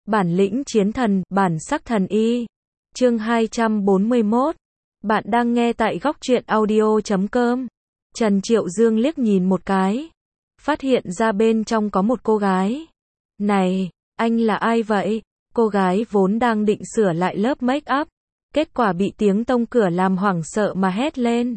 Bản lĩnh chiến thần, bản sắc thần y. Chương 241. Bạn đang nghe tại góc truyện audio.com. Trần Triệu Dương liếc nhìn một cái, phát hiện ra bên trong có một cô gái. Này, anh là ai vậy? Cô gái vốn đang định sửa lại lớp make up, kết quả bị tiếng tông cửa làm hoảng sợ mà hét lên.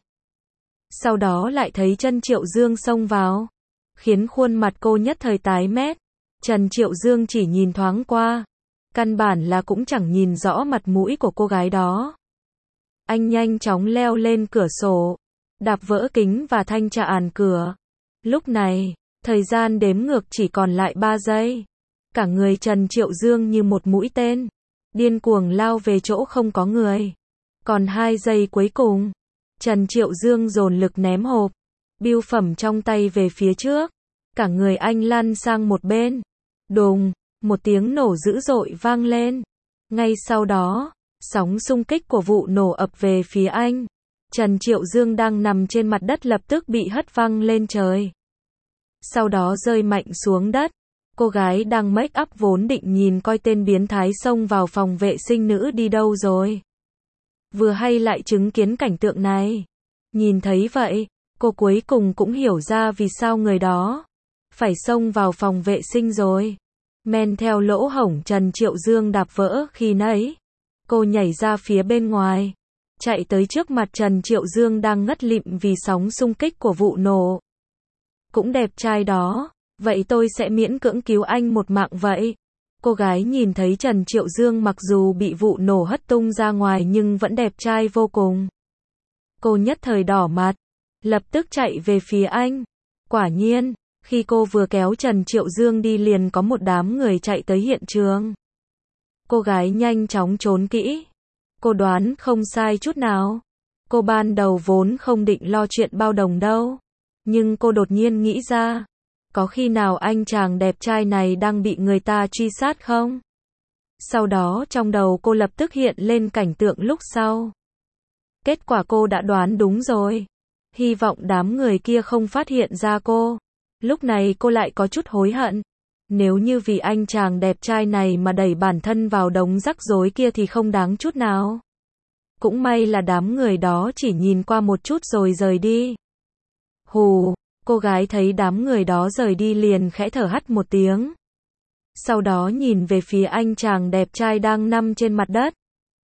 Sau đó lại thấy Trần Triệu Dương xông vào, khiến khuôn mặt cô nhất thời tái mét. Trần Triệu Dương chỉ nhìn thoáng qua, căn bản là cũng chẳng nhìn rõ mặt mũi của cô gái đó. Anh nhanh chóng leo lên cửa sổ, đạp vỡ kính và thanh trà cửa. Lúc này, thời gian đếm ngược chỉ còn lại 3 giây. Cả người Trần Triệu Dương như một mũi tên, điên cuồng lao về chỗ không có người. Còn 2 giây cuối cùng, Trần Triệu Dương dồn lực ném hộp bưu phẩm trong tay về phía trước. Cả người anh lăn sang một bên. Đùng, một tiếng nổ dữ dội vang lên. Ngay sau đó, sóng xung kích của vụ nổ ập về phía anh. Trần Triệu Dương đang nằm trên mặt đất lập tức bị hất văng lên trời, sau đó rơi mạnh xuống đất. Cô gái đang make up vốn định nhìn coi tên biến thái xông vào phòng vệ sinh nữ đi đâu rồi, vừa hay lại chứng kiến cảnh tượng này. Nhìn thấy vậy, cô cuối cùng cũng hiểu ra vì sao người đó phải xông vào phòng vệ sinh rồi. Men theo lỗ hổng Trần Triệu Dương đạp vỡ khi nãy, cô nhảy ra phía bên ngoài, chạy tới trước mặt Trần Triệu Dương đang ngất lịm vì sóng xung kích của vụ nổ. Cũng đẹp trai đó, vậy tôi sẽ miễn cưỡng cứu anh một mạng vậy. Cô gái nhìn thấy Trần Triệu Dương mặc dù bị vụ nổ hất tung ra ngoài nhưng vẫn đẹp trai vô cùng. Cô nhất thời đỏ mặt, lập tức chạy về phía anh. Quả nhiên, khi cô vừa kéo Trần Triệu Dương đi liền có một đám người chạy tới hiện trường. Cô gái nhanh chóng trốn kỹ. Cô đoán không sai chút nào. Cô ban đầu vốn không định lo chuyện bao đồng đâu. Nhưng cô đột nhiên nghĩ ra, có khi nào anh chàng đẹp trai này đang bị người ta truy sát không? Sau đó trong đầu cô lập tức hiện lên cảnh tượng lúc sau. Kết quả cô đã đoán đúng rồi. Hy vọng đám người kia không phát hiện ra cô. Lúc này cô lại có chút hối hận. Nếu như vì anh chàng đẹp trai này mà đẩy bản thân vào đống rắc rối kia thì không đáng chút nào. Cũng may là đám người đó chỉ nhìn qua một chút rồi rời đi. Hù, cô gái thấy đám người đó rời đi liền khẽ thở hắt một tiếng. Sau đó nhìn về phía anh chàng đẹp trai đang nằm trên mặt đất.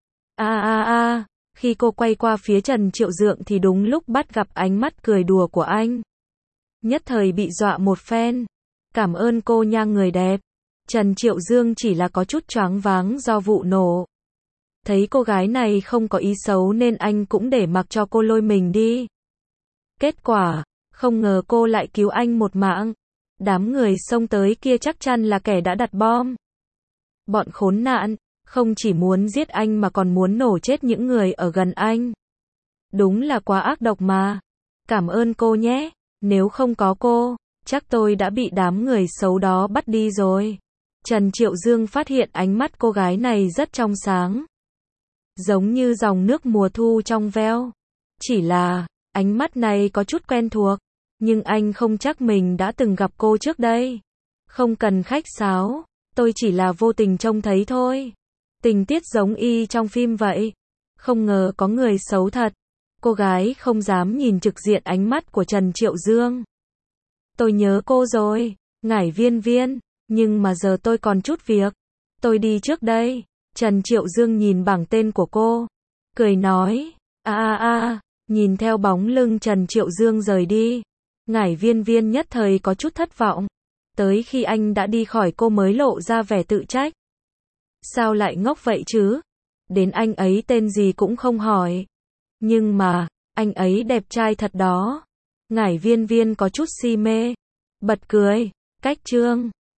Khi cô quay qua phía Trần Triệu Dương thì đúng lúc bắt gặp ánh mắt cười đùa của anh. Nhất thời bị dọa một phen. Cảm ơn cô nha người đẹp. Trần Triệu Dương chỉ là có chút choáng váng do vụ nổ. Thấy cô gái này không có ý xấu nên anh cũng để mặc cho cô lôi mình đi. Kết quả, không ngờ cô lại cứu anh một mạng. Đám người xông tới kia chắc chắn là kẻ đã đặt bom. Bọn khốn nạn, không chỉ muốn giết anh mà còn muốn nổ chết những người ở gần anh. Đúng là quá ác độc mà. Cảm ơn cô nhé. Nếu không có cô, chắc tôi đã bị đám người xấu đó bắt đi rồi. Trần Triệu Dương phát hiện ánh mắt cô gái này rất trong sáng, giống như dòng nước mùa thu trong veo. Chỉ là, ánh mắt này có chút quen thuộc, nhưng anh không chắc mình đã từng gặp cô trước đây. Không cần khách sáo, tôi chỉ là vô tình trông thấy thôi. Tình tiết giống y trong phim vậy. Không ngờ có người xấu thật. Cô gái không dám nhìn trực diện ánh mắt của Trần Triệu Dương. Tôi nhớ cô rồi, Ngải Viên Viên, nhưng mà giờ tôi còn chút việc. Tôi đi trước đây. Trần Triệu Dương nhìn bảng tên của cô, cười nói, nhìn theo bóng lưng Trần Triệu Dương rời đi. Ngải Viên Viên nhất thời có chút thất vọng. Tới khi anh đã đi khỏi cô mới lộ ra vẻ tự trách. Sao lại ngốc vậy chứ? Đến anh ấy tên gì cũng không hỏi. Nhưng mà, anh ấy đẹp trai thật đó. Ngải Viên Viên có chút si mê, bật cười. Cách chương